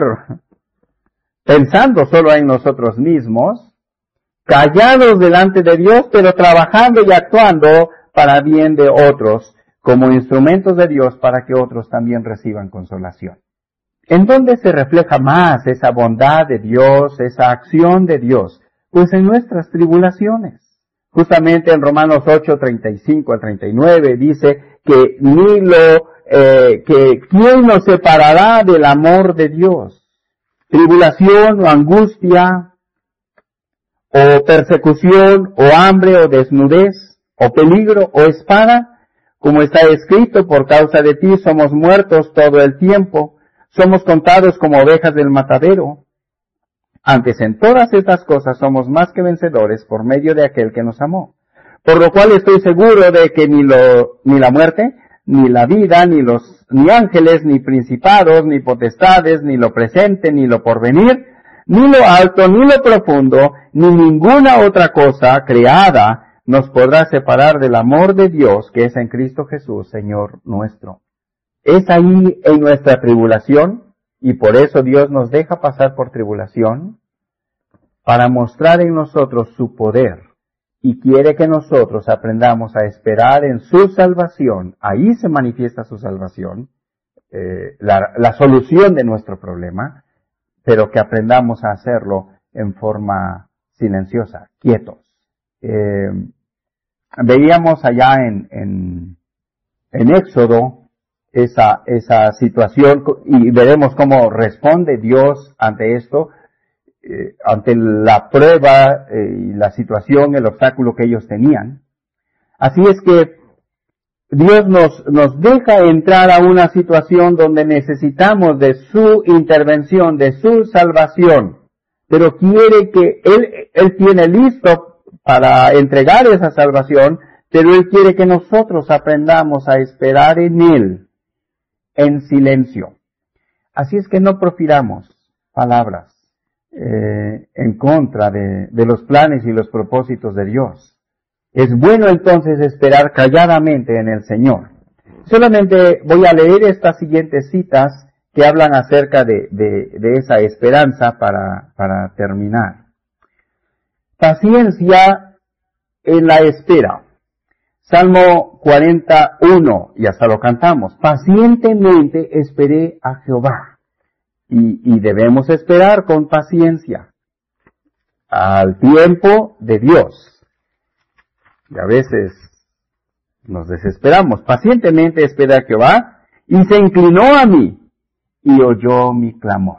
pensando solo en nosotros mismos, callados delante de Dios, pero trabajando y actuando para bien de otros, como instrumentos de Dios para que otros también reciban consolación. ¿En dónde se refleja más esa bondad de Dios, esa acción de Dios? Pues en nuestras tribulaciones. Justamente en Romanos ocho, treinta y cinco al treinta y nueve dice que ni lo, eh, que ¿quién nos separará del amor de Dios? Tribulación o angustia, o persecución, o hambre, o desnudez, o peligro, o espada, como está escrito, por causa de ti somos muertos todo el tiempo, somos contados como ovejas del matadero. Antes en todas estas cosas somos más que vencedores por medio de aquel que nos amó. Por lo cual estoy seguro de que ni lo, ni la muerte, ni la vida, ni los, ni ángeles, ni principados, ni potestades, ni lo presente, ni lo porvenir, ni lo alto, ni lo profundo, ni ninguna otra cosa creada nos podrá separar del amor de Dios que es en Cristo Jesús, Señor nuestro. Es ahí en nuestra tribulación, y por eso Dios nos deja pasar por tribulación, para mostrar en nosotros su poder, y quiere que nosotros aprendamos a esperar en su salvación. Ahí se manifiesta su salvación, eh, la, la solución de nuestro problema, pero que aprendamos a hacerlo en forma silenciosa, quietos. Eh, veíamos allá en, en, en Éxodo esa, esa situación y veremos cómo responde Dios ante esto, eh, ante la prueba eh, y la situación, el obstáculo que ellos tenían. Así es que Dios nos, nos deja entrar a una situación donde necesitamos de su intervención, de su salvación, pero quiere que Él, Él tiene listo para entregar esa salvación, pero Él quiere que nosotros aprendamos a esperar en Él, en silencio. Así es que no profiramos palabras eh, en contra de, de los planes y los propósitos de Dios. Es bueno entonces esperar calladamente en el Señor. Solamente voy a leer estas siguientes citas que hablan acerca de, de, de esa esperanza para, para terminar. Paciencia en la espera. Salmo cuarenta y uno, y hasta lo cantamos. Pacientemente esperé a Jehová. Y, y debemos esperar con paciencia al tiempo de Dios. Y a veces nos desesperamos. Pacientemente esperé a Jehová, y se inclinó a mí, y oyó mi clamor.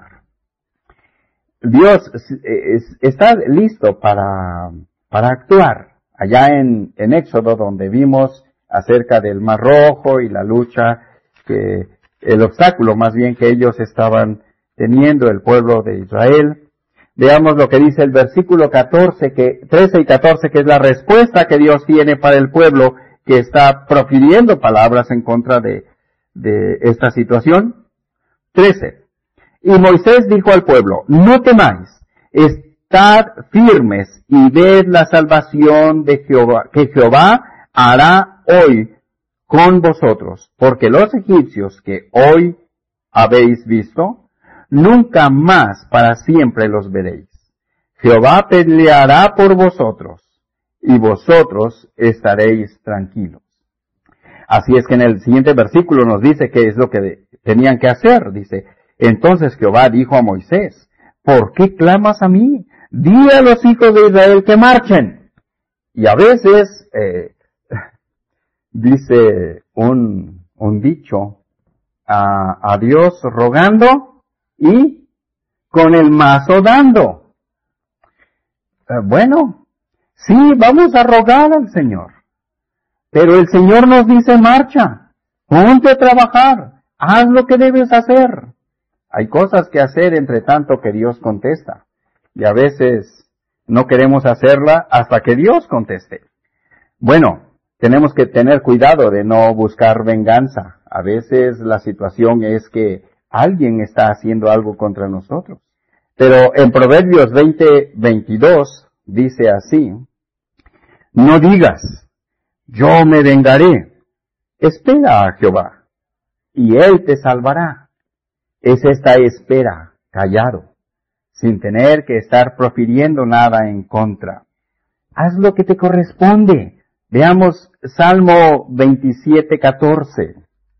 Dios está listo para, para actuar. Allá en, en Éxodo, donde vimos acerca del Mar Rojo y la lucha, que el obstáculo más bien que ellos estaban teniendo, el pueblo de Israel. Veamos lo que dice el versículo catorce, que, trece y catorce, que es la respuesta que Dios tiene para el pueblo que está profiriendo palabras en contra de, de esta situación. trece. Y Moisés dijo al pueblo, no temáis, estad firmes y ved la salvación de Jehová, que Jehová hará hoy con vosotros, porque los egipcios que hoy habéis visto, nunca más para siempre los veréis. Jehová peleará por vosotros, y vosotros estaréis tranquilos. Así es que en el siguiente versículo nos dice qué es lo que tenían que hacer. Dice, entonces Jehová dijo a Moisés, ¿por qué clamas a mí? Di a los hijos de Israel que marchen. Y a veces, eh, dice un, un dicho, a, a Dios rogando y con el mazo dando. Eh, bueno, sí, vamos a rogar al Señor. Pero el Señor nos dice, marcha, ponte a trabajar, haz lo que debes hacer. Hay cosas que hacer entre tanto que Dios contesta. Y a veces no queremos hacerla hasta que Dios conteste. Bueno, tenemos que tener cuidado de no buscar venganza. A veces la situación es que alguien está haciendo algo contra nosotros. Pero en Proverbios veinte veintidós dice así, no digas, yo me vengaré. Espera a Jehová, y Él te salvará. Es esta espera, callado, sin tener que estar profiriendo nada en contra. Haz lo que te corresponde. Veamos Salmo veintisiete catorce.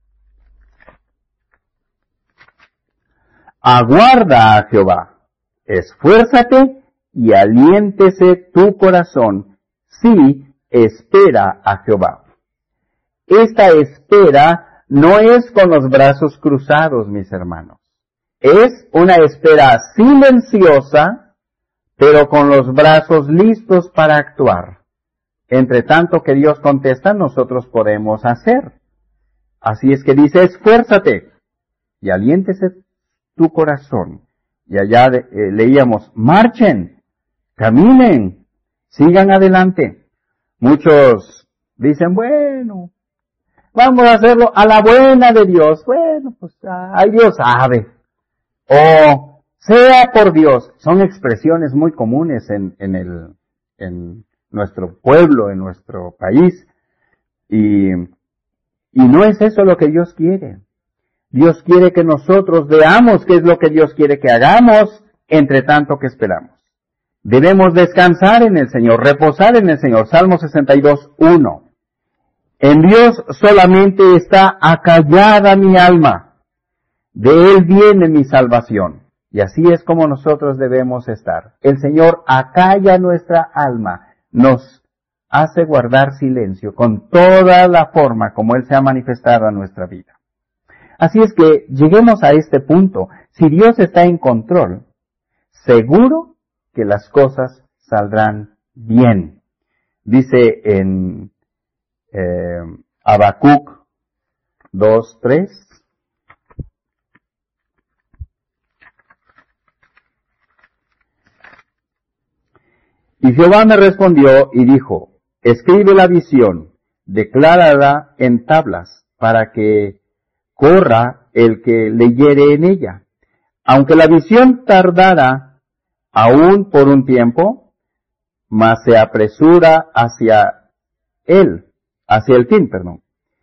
Aguarda a Jehová, esfuérzate y aliéntese tu corazón, sí, espera a Jehová. Esta espera no es con los brazos cruzados, mis hermanos. Es una espera silenciosa, pero con los brazos listos para actuar. Entre tanto que Dios contesta, nosotros podemos hacer. Así es que dice, esfuérzate y aliéntese tu corazón. Y allá de, eh, leíamos, marchen, caminen, sigan adelante. Muchos dicen, bueno, vamos a hacerlo a la buena de Dios. Bueno, pues, ay, Dios sabe. O, sea por Dios. Son expresiones muy comunes en, en el, en nuestro pueblo, en nuestro país. Y, y no es eso lo que Dios quiere. Dios quiere que nosotros veamos qué es lo que Dios quiere que hagamos, entre tanto que esperamos. Debemos descansar en el Señor, reposar en el Señor. Salmo sesenta y dos, uno. En Dios solamente está acallada mi alma. De Él viene mi salvación. Y así es como nosotros debemos estar. El Señor acalla nuestra alma, nos hace guardar silencio con toda la forma como Él se ha manifestado en nuestra vida. Así es que lleguemos a este punto. Si Dios está en control, seguro que las cosas saldrán bien. Dice en eh, Habacuc dos, tres. Y Jehová me respondió y dijo, escribe la visión, declárala en tablas, para que corra el que leyere en ella. Aunque la visión tardara aún por un tiempo, mas se apresura hacia Él, hacia el fin, perdón.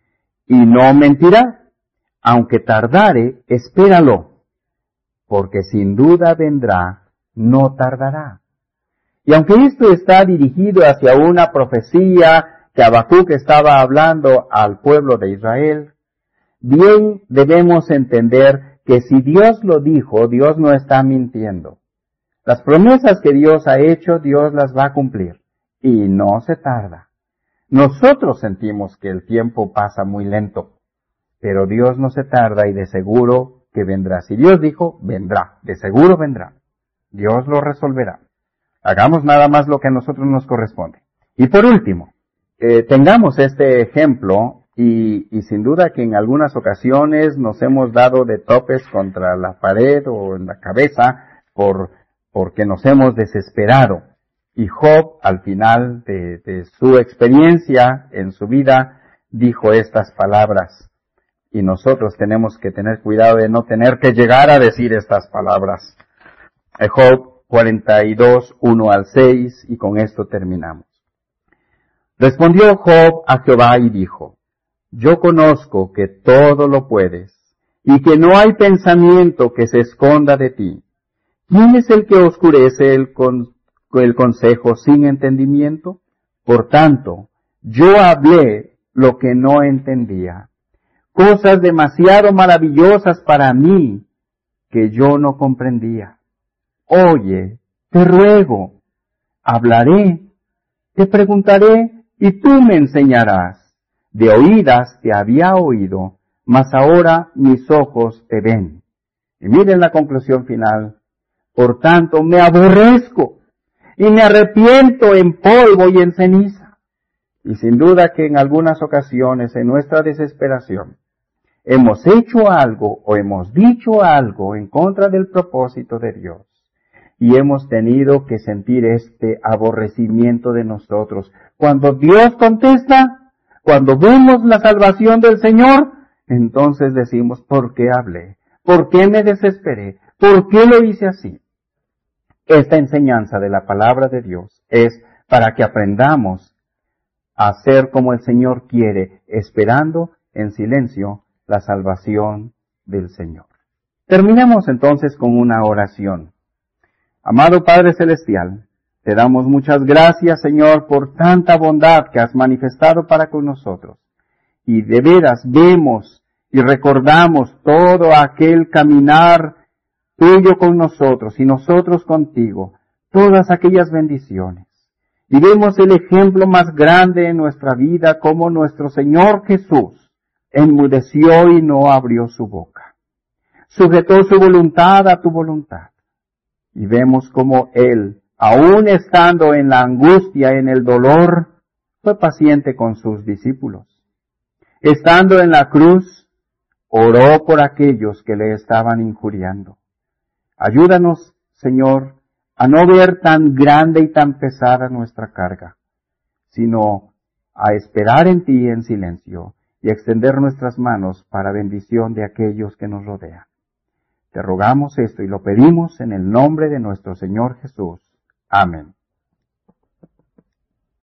Y no mentirá, aunque tardare, espéralo, porque sin duda vendrá, no tardará. Y aunque esto está dirigido hacia una profecía que Habacuc estaba hablando al pueblo de Israel, bien debemos entender que si Dios lo dijo, Dios no está mintiendo. Las promesas que Dios ha hecho, Dios las va a cumplir, y no se tarda. Nosotros sentimos que el tiempo pasa muy lento, pero Dios no se tarda y de seguro que vendrá. Si Dios dijo, vendrá, de seguro vendrá. Dios lo resolverá. Hagamos nada más lo que a nosotros nos corresponde. Y por último, eh, tengamos este ejemplo y, y sin duda que en algunas ocasiones nos hemos dado de topes contra la pared o en la cabeza por, porque nos hemos desesperado. Y Job, al final de, de su experiencia en su vida, dijo estas palabras. Y nosotros tenemos que tener cuidado de no tener que llegar a decir estas palabras. Job cuarenta y dos, uno al seis, y con esto terminamos. Respondió Job a Jehová y dijo, yo conozco que todo lo puedes, y que no hay pensamiento que se esconda de ti. ¿Quién es el que oscurece el, con, el consejo sin entendimiento? Por tanto, yo hablé lo que no entendía, cosas demasiado maravillosas para mí que yo no comprendía. Oye, te ruego, hablaré, te preguntaré y tú me enseñarás. De oídas te había oído, mas ahora mis ojos te ven. Y miren la conclusión final. Por tanto, me aborrezco y me arrepiento en polvo y en ceniza. Y sin duda que en algunas ocasiones, en nuestra desesperación, hemos hecho algo o hemos dicho algo en contra del propósito de Dios. Y hemos tenido que sentir este aborrecimiento de nosotros. Cuando Dios contesta, cuando vemos la salvación del Señor, entonces decimos, ¿por qué hablé? ¿Por qué me desesperé? ¿Por qué lo hice así? Esta enseñanza de la palabra de Dios es para que aprendamos a ser como el Señor quiere, esperando en silencio la salvación del Señor. Terminamos entonces con una oración. Amado Padre Celestial, te damos muchas gracias, Señor, por tanta bondad que has manifestado para con nosotros. Y de veras vemos y recordamos todo aquel caminar tuyo con nosotros y nosotros contigo, todas aquellas bendiciones. Y vemos el ejemplo más grande en nuestra vida, como nuestro Señor Jesús enmudeció y no abrió su boca. Sujetó su voluntad a tu voluntad. Y vemos como Él, aun estando en la angustia, en el dolor, fue paciente con sus discípulos. Estando en la cruz, oró por aquellos que le estaban injuriando. Ayúdanos, Señor, a no ver tan grande y tan pesada nuestra carga, sino a esperar en ti en silencio y extender nuestras manos para bendición de aquellos que nos rodean. Te rogamos esto y lo pedimos en el nombre de nuestro Señor Jesús. Amén.